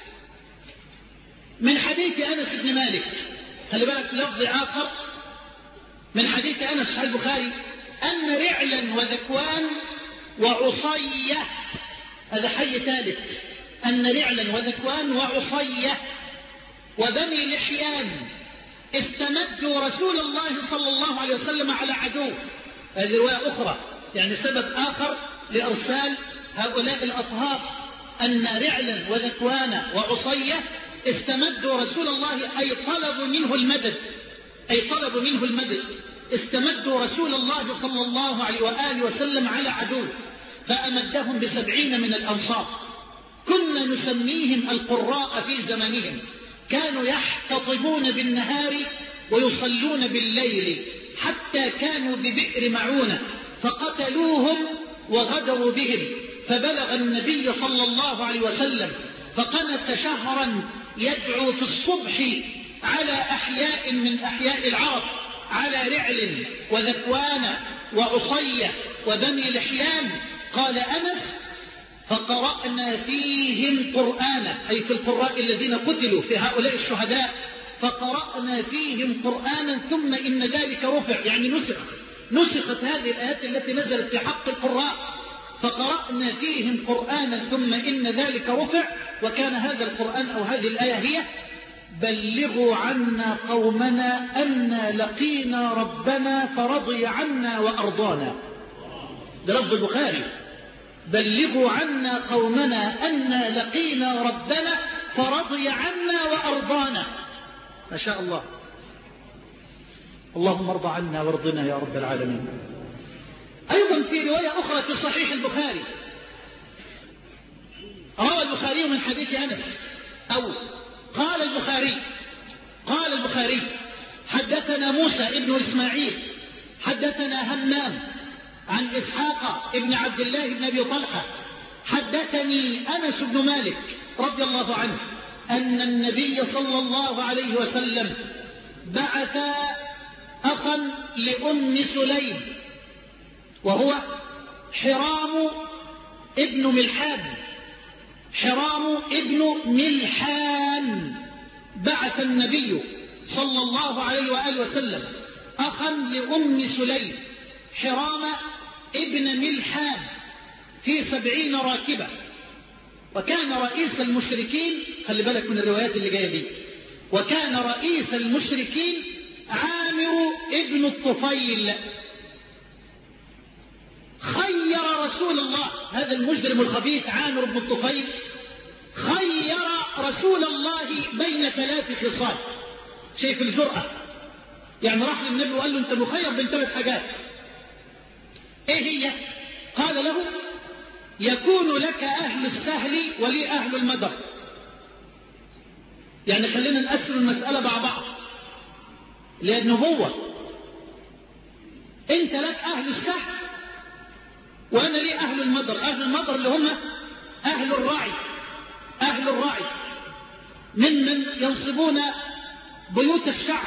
من حديث أنس بن مالك، خلي بالك لفظ آخر من حديث أنس في البخاري أن رعلا وذكوان وعصية، هذا حي ثالث، أن رعلا وذكوان وعصية وبني لحيان استمدوا رسول الله صلى الله عليه وسلم على عدو. هذه رواية أخرى، يعني سبب آخر لإرسال هؤلاء الأطهار أن رعلا وذكوان وعصية استمدوا رسول الله، أي طلبوا منه المدد أي طلبوا منه المدد استمدوا رسول الله صلى الله عليه وآله وسلم على عدو، فأمدهم بسبعين من الأنصار. كنا نسميهم القراء في زمانهم، كانوا يحتطبون بالنهار ويصلون بالليل، حتى كانوا ببئر معونة فقتلوهم وغدروا بهم. فبلغ النبي صلى الله عليه وسلم فقنت شهرا يدعو في الصبح على أحياء من أحياء العرب، على رعل وذكوان وعصية وبني لحيان. قال أنس فقرأنا فيهم قرآنا، أي في القراء الذين قتلوا في هؤلاء الشهداء فقرأنا فيهم قرآنا ثم إن ذلك رفع، يعني نسخ نسخت هذه الآيات التي نزلت في حق القراء، فقرأنا فيهم قرآنا ثم إن ذلك رفع. وكان هذا القرآن أو هذه الآية هي: بلغوا عنا قومنا أنا لقينا ربنا فرضي عنا وأرضانا. ده لفظ البخاري: بلغوا عنا قومنا أنا لقينا ربنا فرضي عنا وأرضانا. ما شاء الله. اللهم ارضى عنا وارضنا يا رب العالمين. أيضا في رواية أخرى في صحيح البخاري، روى البخاري من حديث أنس، أو قال البخاري قال البخاري حدثنا موسى ابن إسماعيل حدثنا همام عن إسحاق ابن عبد الله بن أبي طلحة حدثني أنس بن مالك رضي الله عنه أن النبي صلى الله عليه وسلم بعث أخا لأم سليم وهو حرام ابن ملحان. حرام ابن ملحان بعث النبي صلى الله عليه وآله وسلم أخا لأم سليم حرام ابن ملحان في سبعين راكبة، وكان رئيس المشركين، خلي بالك من الروايات اللي جاية دي، وكان رئيس المشركين عامر ابن الطفيل. خير رسول الله، هذا المجرم الخبيث عامر بن الطفيل، خير رسول الله بين ثلاث خصال. شايف الجرأة؟ يعني راح للنبي وقال له: أنت مخير بين ثلاث حاجات. إيه هي؟ قال له: يكون لك أهل السهل ولي أهل المدر. يعني خلينا نقسم المسألة مع بعض، للنبوة أنت لك أهل السهل وأنا لي أهل المدر. أهل المدر اللي هم أهل الرعي، أهل الرعي ممن ينصبون بيوت الشعب.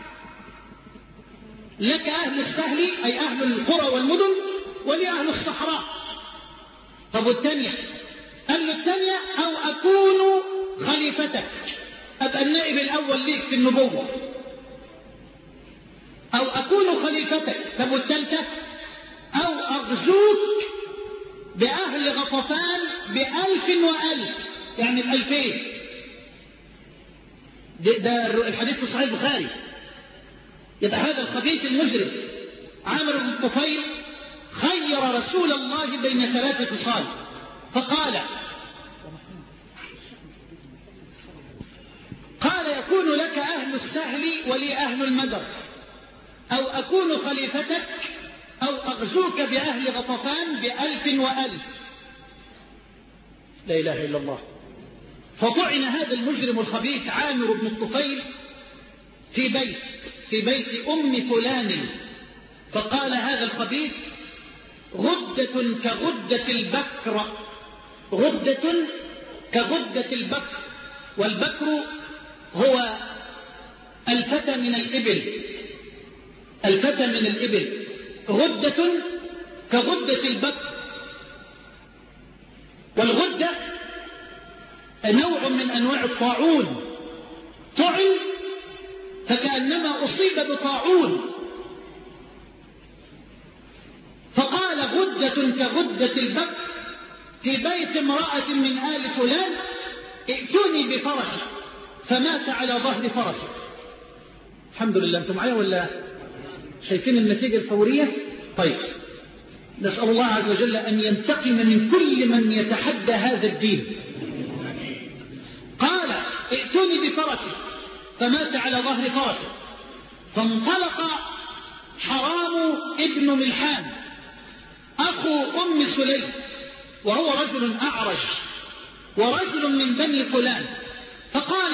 لك أهل السهل أي أهل القرى والمدن، ولي أهل الصحراء. طب والثانية؟ قال له الثانية: أو أكون خليفتك، أبقى النائب الأول ليك في النبوة، أو أكون خليفتك. طب والثالثة: أو أغزوك بأهل غطفان بألف وألف، يعني بألفين. ده, ده الحديث في صحيح البخاري. يبقى هذا الخبيث المجرم عامر بن الطفيل خير رسول الله بين ثلاث خصال، فقال قال يكون لك أهل السهل ولي أهل المدر، أو أكون خليفتك، أو أغزوك بأهل غطفان بألف وألف. لا إله إلا الله. فطعن هذا المجرم الخبيث عامر بن الطفيل في بيت في بيت أم فلان، فقال هذا الخبيث: غدة كغدة البكر، غدة كغدة البكر. والبكر هو الفتى من الإبل، الفتى من الإبل. غدة كغدة البكر. والغدة نوع من أنواع الطاعون، طعن فكأنما أصيب بطاعون، فقال: غدة كغدة البكر في بيت امرأة من آل فلان، ائتوني بفرسي، فمات على ظهر فرسه. الحمد لله. أنتم معايا ولا شايفين النتيجة الفورية؟ طيب، نسأل الله عز وجل أن ينتقم من كل من يتحدى هذا الدين. قال: ائتوني بفرسي، فمات على ظهر فرسه. فانطلق حرام ابن ملحان أخو أم سليم، وهو رجل أعرج ورجل من بني فلان، فقال: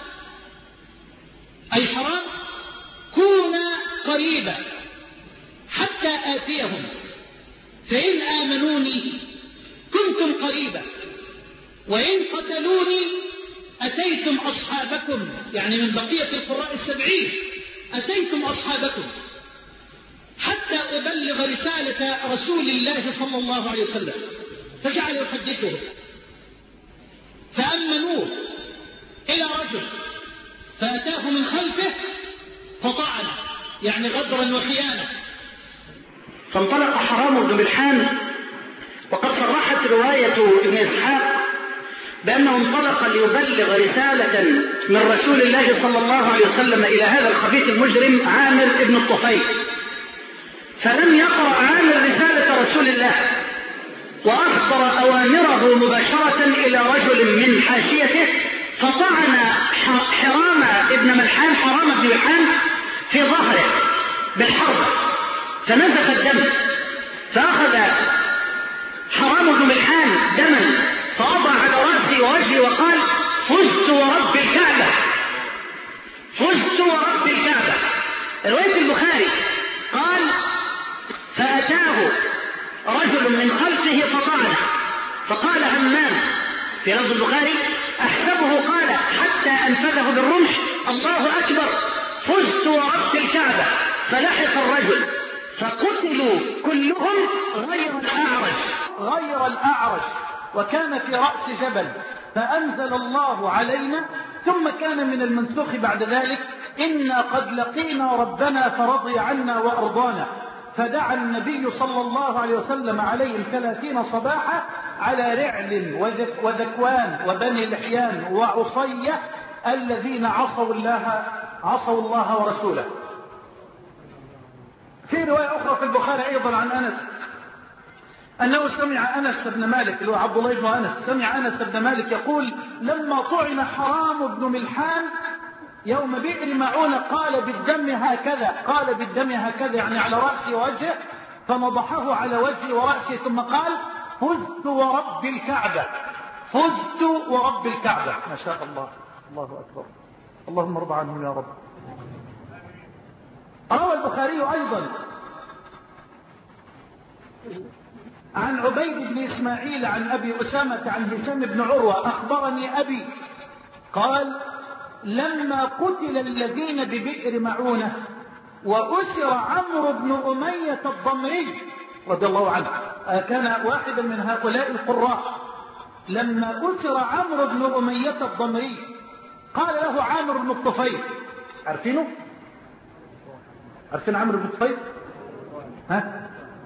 أي حرام، كونا قريبا حتى آتيهم، فإن آمنوني كنتم قريبا، وإن قتلوني أتيتم أصحابكم، يعني من بقية القراء السبعين أتيتم أصحابكم، حتى أبلغ رسالة رسول الله صلى الله عليه وسلم. فجعل يحدثه، فأمنوه إلى رجل، فأتاه من خلفه فطعن، يعني غدرا وخيانة. فانطلق حرام بن ملحان، وقد صرحت رواية ابن إسحاق بأنه انطلق ليبلغ رسالة من رسول الله صلى الله عليه وسلم إلى هذا الخبيث المجرم عامر بن الطفيل، فلم يقرأ عامر رسالة رسول الله، وأصدر أوامره مباشرة إلى رجل من حاشيته، فطعن حرام ابن ملحان حرام بن ملحان في ظهره بالحربة فنزف الدم، فأخذ حرام بن ملحان دما فوضع على رأسي ووجهي وقال: فزت ورب الكعبة، فزت ورب الكعبة. رواية البخاري قال: فأتاه رجل من خلفه فطعنه، فقال همام في لفظ البخاري: أحسبه قال حتى أنفذه بالرمح: الله أكبر، فزت ورب الكعبة. فلحق الرجل فقتلوا كلهم غير الأعرج غير الأعرج وكان في رأس جبل، فأنزل الله علينا. ثم كان من المنسوخ بعد ذلك: إنا قد لقينا ربنا فرضي عنا وأرضانا. فدعا النبي صلى الله عليه وسلم عليهم ثلاثين صباحا على رعل وذكوان وبني لحيان وعصية الذين عصوا الله عصوا الله ورسوله. في رواية أخرى في البخاري أيضا عن أنس أنه سمع أنس بن مالك اللي هو عبد الله بن أنس سمع أنس بن مالك يقول: لما طعن حرام بن ملحان يوم بئر معونة قال بالدم هكذا، قال بالدم هكذا يعني على رأسي ووجهه، فنضحه على وجهي ورأسي ثم قال: فزت ورب الكعبة، فزت ورب الكعبة. ما شاء الله، الله أكبر، اللهم ارضى عنهم يا رب. روى البخاري أيضا عن عبيد بن إسماعيل عن أبي أسامة عن هشام بن عروة: أخبرني أبي قال: لما قتل الذين ببئر معونة وأسر عمرو بن أمية الضمري رضي الله عنه، كان واحدا من هؤلاء القراء، لما أسر عمرو بن أمية الضمري قال له عامر بن الطفيل، عارفينه؟ عارفين عمرو بن الطفيل؟ ها؟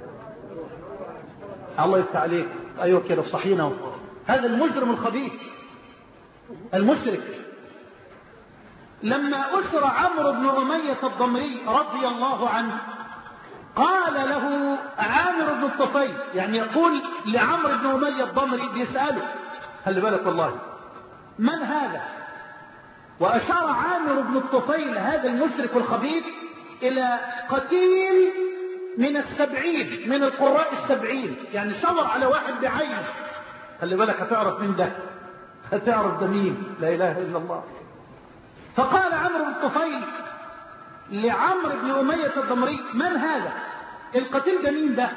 الله يفتح عليك، أيوة كده صحينا. هذا المجرم الخبيث المشرك لما أسر عمرو بن أمية الضمري رضي الله عنه قال له عامر بن الطفيل، يعني يقول لعمرو بن أمية الضمري بيسأله، خلي بالك والله، من هذا؟ وأشار عامر بن الطفيل هذا المشرك الخبيث إلى قتيل من السبعين من القراء السبعين، يعني شاور على واحد بعينه. خلي بالك هتعرف من ده، هتعرف ده مين، لا إله إلا الله. فقال عمرو بن الطفيل لعمرو بن أمية الضمري: من هذا؟ القتيل ده مين ده؟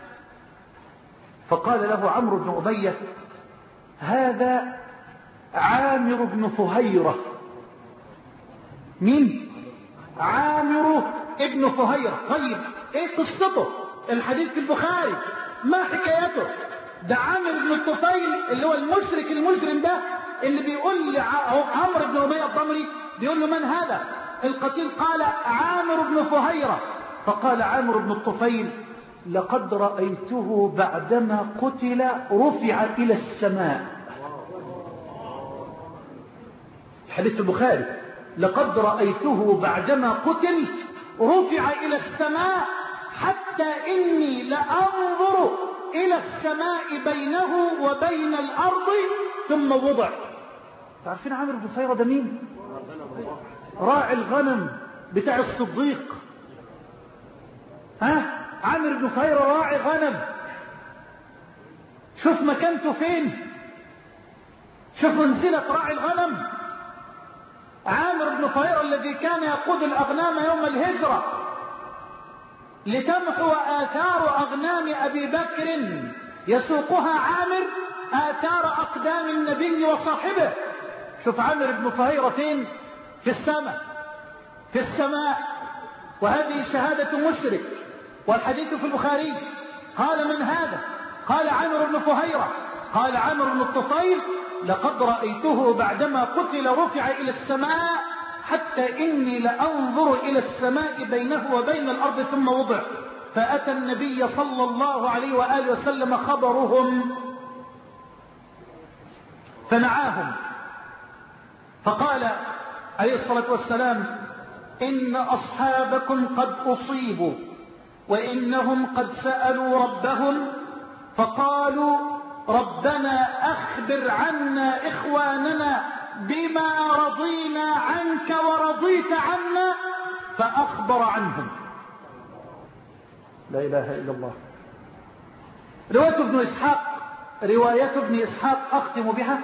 فقال له عمرو بن أمية: هذا عامر بن فهيرة. مين؟ عامر ابن فهيرة. طيب ايه قصته؟ الحديث في البخاري، ما حكايته؟ ده عامر بن الطفيل اللي هو المشرك المجرم ده اللي بيقول لعمرو بن أمية الضمري، بيقول له: من هذا؟ القتيل قال: عامر بن فهيرة. فقال عامر بن الطفيل: لقد رأيته بعدما قتل رفع إلى السماء. الحديث في البخاري: لقد رأيته بعدما قتل رفع إلى السماء حتى إني لأنظر إلى السماء بينه وبين الأرض ثم وضع. تعرفين عامر بن فهيرة ده مين؟ راعي الغنم بتاع الصديق. ها؟ عامر بن فهيرة راعي غنم. شوف مكانته فين، شوف منزلة راعي الغنم. عامر بن فهيرة الذي كان يقود الأغنام يوم الهجرة لتمحو آثار أغنام أبي بكر يسوقها عامر آثار أقدام النبي وصاحبه. شوف عامر بن فهيرة فين؟ في السماء، في السماء. وهذه شهادة مشرك، والحديث في البخاري. قال: من هذا؟ قال: عامر بن فهيرة. قال عامر بن الطفيل: لقد رأيته بعدما قتل رفع إلى السماء حتى إني لأنظر إلى السماء بينه وبين الأرض ثم وضع. فأتى النبي صلى الله عليه وآله وسلم خبرهم فنعاهم، فقال عليه الصلاة والسلام: إن أصحابكم قد أصيبوا وإنهم قد سألوا ربهم فقالوا: ربنا أخبر عنا إخواننا بما رضينا عنك ورضيت عنا، فأخبر عنهم. لا إله إلا الله. رواية ابن إسحاق رواية ابن إسحاق أختم بها.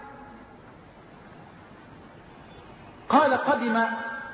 قال قدم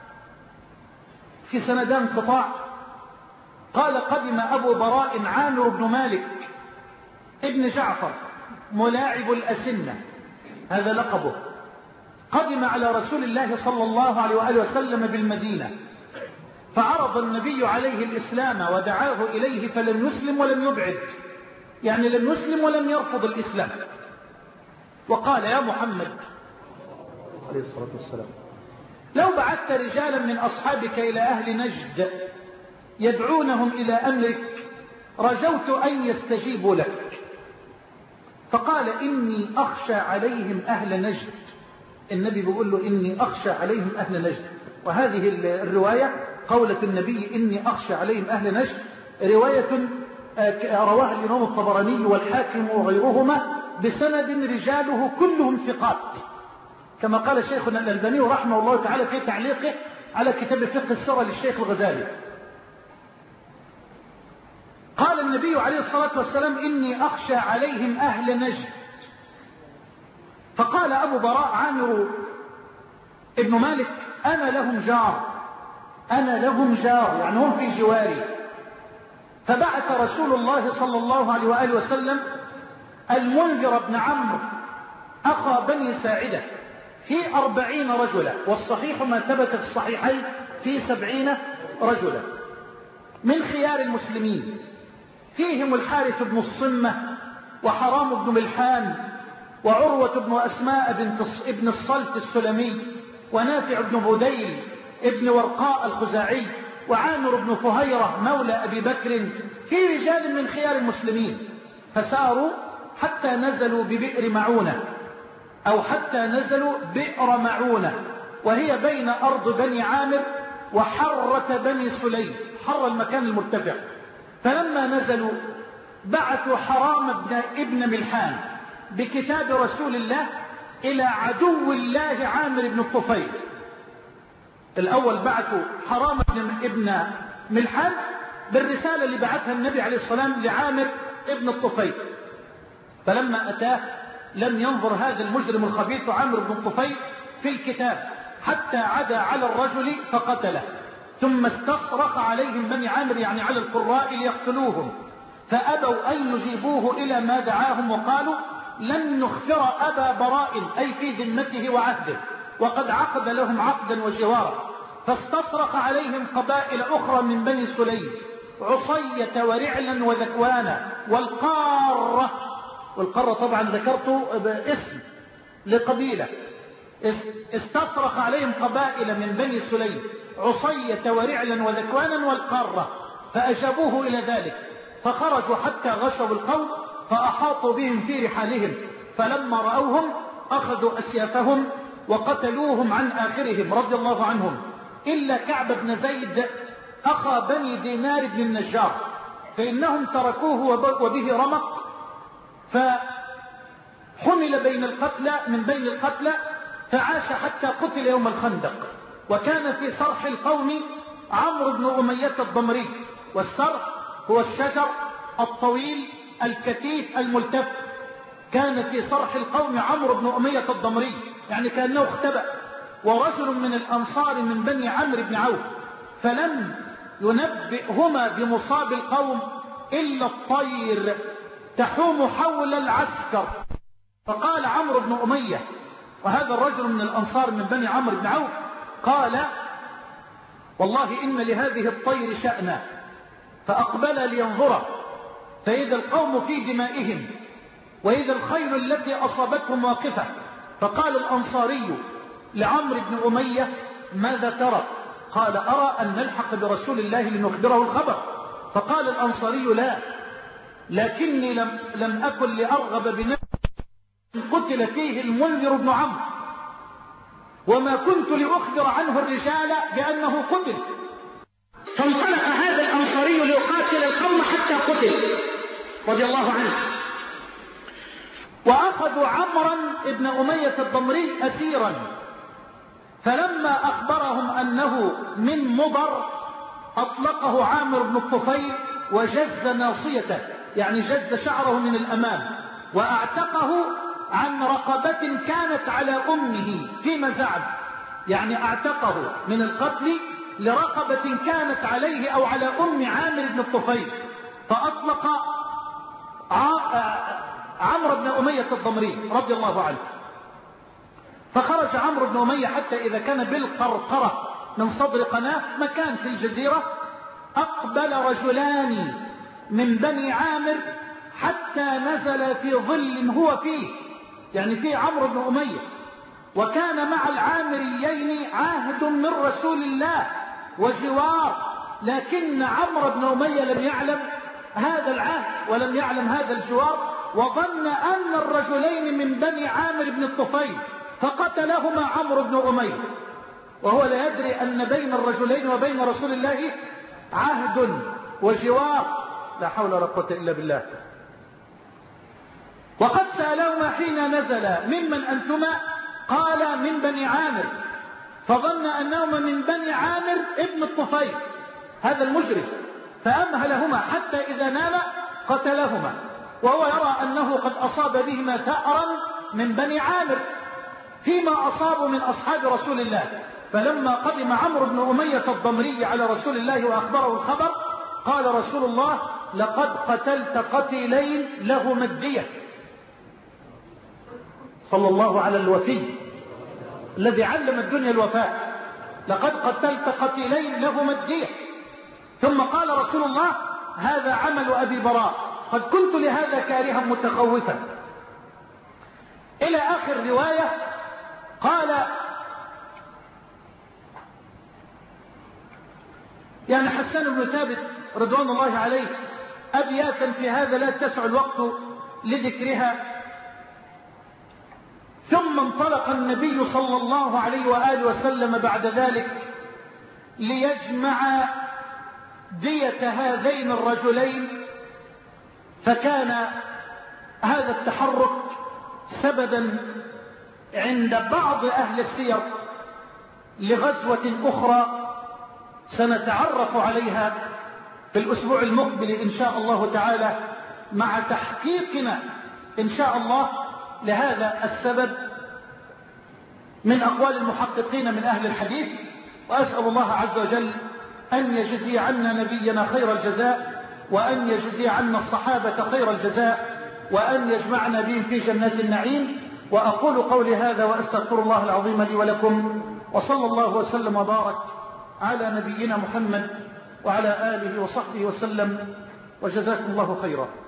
في سندان قطاع، قال قدم أبو براء عامر بن مالك ابن جعفر ملاعب الأسنة، هذا لقبه، قدم على رسول الله صلى الله عليه وآله وسلم بالمدينة، فعرض النبي عليه الإسلام ودعاه إليه فلم يسلم ولم يبعد، يعني لم يسلم ولم يرفض الإسلام، وقال: يا محمد عليه الصلاة والسلام، لو بعثت رجالا من أصحابك إلى أهل نجد يدعونهم إلى أمرك رجوت أن يستجيبوا لك. فقال: إني أخشى عليهم أهل نجد. النبي بيقول له: إني أخشى عليهم أهل نجد. وهذه الرواية قولة النبي إني أخشى عليهم أهل نجد رواية رواها الإمام الطبراني والحاكم وغيرهما بسند رجاله كلهم ثقات، كما قال شيخنا الألباني رحمه الله تعالى في تعليقه على كتاب فقه السيرة للشيخ الغزالي. قال النبي عليه الصلاة والسلام: إني أخشى عليهم أهل نجد. فقال أبو براء عامر ابن مالك: أنا لهم جار، أنا لهم جار، يعني هم في جواري. فبعث رسول الله صلى الله عليه وآله وسلم المنذر بن عمرو أخا بني ساعدة في أربعين رجلا، والصحيح ما ثبت في الصحيحين في سبعين رجلا من خيار المسلمين، فيهم الحارث بن الصمة وحرام بن ملحان وعروة بن أسماء بنت ابن الصلت السلمي ونافع بن بديل ابن ورقاء الخزاعي وعامر بن فهيرة مولى أبي بكر، في رجال من خيار المسلمين. فساروا حتى نزلوا ببئر معونة أو حتى نزلوا بئر معونة، وهي بين أرض بني عامر وحرة بني سليم، حر المكان المرتفع. فلما نزلوا بعثوا حرام بن ابن ملحان بكتاب رسول الله إلى عدو الله عامر بن الطفيل. الأول بعثوا حرام بن ابن ملحان بالرسالة اللي بعثها النبي عليه الصلاة والسلام لعامر ابن الطفيل، فلما أتاه لم ينظر هذا المجرم الخبيث عامر بن الطفيل في الكتاب حتى عدا على الرجل فقتله، ثم استصرخ عليهم بني عامر يعني على القراء ليقتلوهم، فأبوا أن يجيبوه إلى ما دعاهم وقالوا: لن نخفر أبا براء أي في ذمته وعهده، وقد عقد لهم عقدا وجوارا. فاستصرخ عليهم قبائل أخرى من بني سليم، عصية ورعلا وذكوانا والقارة، والقارة طبعا ذكرته باسم لقبيلة. استصرخ عليهم قبائل من بني سليم عصية ورعلا وذكوانا والقارة، فأجابوه إلى ذلك، فخرجوا حتى غشوا القوم فأحاطوا بهم في رحالهم، فلما رأوهم أخذوا أسيافهم وقتلوهم عن آخرهم رضي الله عنهم، إلا كعب بن زيد أخا بني دينار بن النجار، فإنهم تركوه وبه رمق، فحمل بين القتلى من بين القتلى فعاش حتى قتل يوم الخندق. وكان في صرح القوم عمرو بن أمية الضمري، والصرح هو الشجر الطويل الكثيف الملتف. كان في صرح القوم عمرو بن أمية الضمري، يعني كأنه اختبأ، ورجل من الأنصار من بني عمرو بن عوف، فلم ينبئهما بمصاب القوم إلا الطير تحوم حول العسكر. فقال عمرو بن أمية، وهذا الرجل من الأنصار من بني عمرو بن عوف، قال: والله إن لهذه الطير شأنا. فأقبل لينظره، فإذا القوم في دمائهم وإذا الخيل التي أصابتهم واقفة. فقال الأنصاري لعمرو بن أمية: ماذا ترى؟ قال أرى أن نلحق برسول الله لنخبره الخبر. فقال الأنصاري لا، لكني لم, لم أكن لأرغب بنفسي قتل فيه المنذر بن عمرو، وما كنت لأخبر عنه الرجال بأنه قتل. فانطلق هذا الأنصاري ليقاتل القوم حتى قتل رضي الله عنه. وأخذوا عمرا ابن أمية الضمري أسيرا، فلما أخبرهم أنه من مضر أطلقه عامر بن الطفيل وجز ناصيته، يعني جز شعره من الأمام، وأعتقه عن رقبة كانت على أمه فيما زعم، يعني أعتقه من القتل لرقبة كانت عليه أو على أم عامر بن الطفيل، فأطلق عمرو بن أمية الضمري رضي الله عنه. فخرج عمرو بن أمية حتى إذا كان بالقرقرة من صدر قناة مكان في الجزيرة، أقبل رجلان من بني عامر حتى نزل في ظل هو فيه، يعني فيه عمرو بن أمية، وكان مع العامريين عهد من رسول الله وجوار، لكن عمرو بن أمية لم يعلم هذا العهد ولم يعلم هذا الجوار، وظن أن الرجلين من بني عامر بن الطفيل، فقتلهما عمرو بن أمية، وهو لا يدري أن بين الرجلين وبين رسول الله عهد وجوار. لا حول ولا قوة إلا بالله. وقد سألهما حين نزل ممن أنتما؟ قال من بني عامر، فظن أنهما من بني عامر ابن الطفيل هذا المجرم، فأمهلهما حتى إذا نام قتلهما، وهو يرى أنه قد أصاب بهما ثأرا من بني عامر فيما أصابوا من أصحاب رسول الله. فلما قدم عمرو بن أمية الضمري على رسول الله وأخبره الخبر، قال رسول الله لقد قتلت قتيلين لهما الدية. صلى الله على الوفي الذي علم الدنيا الوفاء، لقد قتلت قتيلين لهما الدية. ثم قال رسول الله هذا عمل أبي براء، قد كنت لهذا كارها متخوفا، إلى آخر رواية. قال يعني حسان بن ثابت رضوان الله عليه أبياتا في هذا لا تسع الوقت لذكرها. ثم انطلق النبي صلى الله عليه وآله وسلم بعد ذلك ليجمع دية هذين الرجلين، فكان هذا التحرك سببا عند بعض أهل السير لغزوة أخرى سنتعرف عليها في الأسبوع المقبل إن شاء الله تعالى، مع تحقيقنا إن شاء الله لهذا السبب من أقوال المحققين من أهل الحديث. وأسأل الله عز وجل أن يجزي عنا نبينا خير الجزاء، وأن يجزي عنا الصحابة خير الجزاء، وأن يجمعنا بهم في جنات النعيم. وأقول قولي هذا وأستغفر الله العظيم لي ولكم، وصلى الله وسلم وبارك على نبينا محمد وعلى آله وصحبه وسلم، وجزاكم الله خيرا.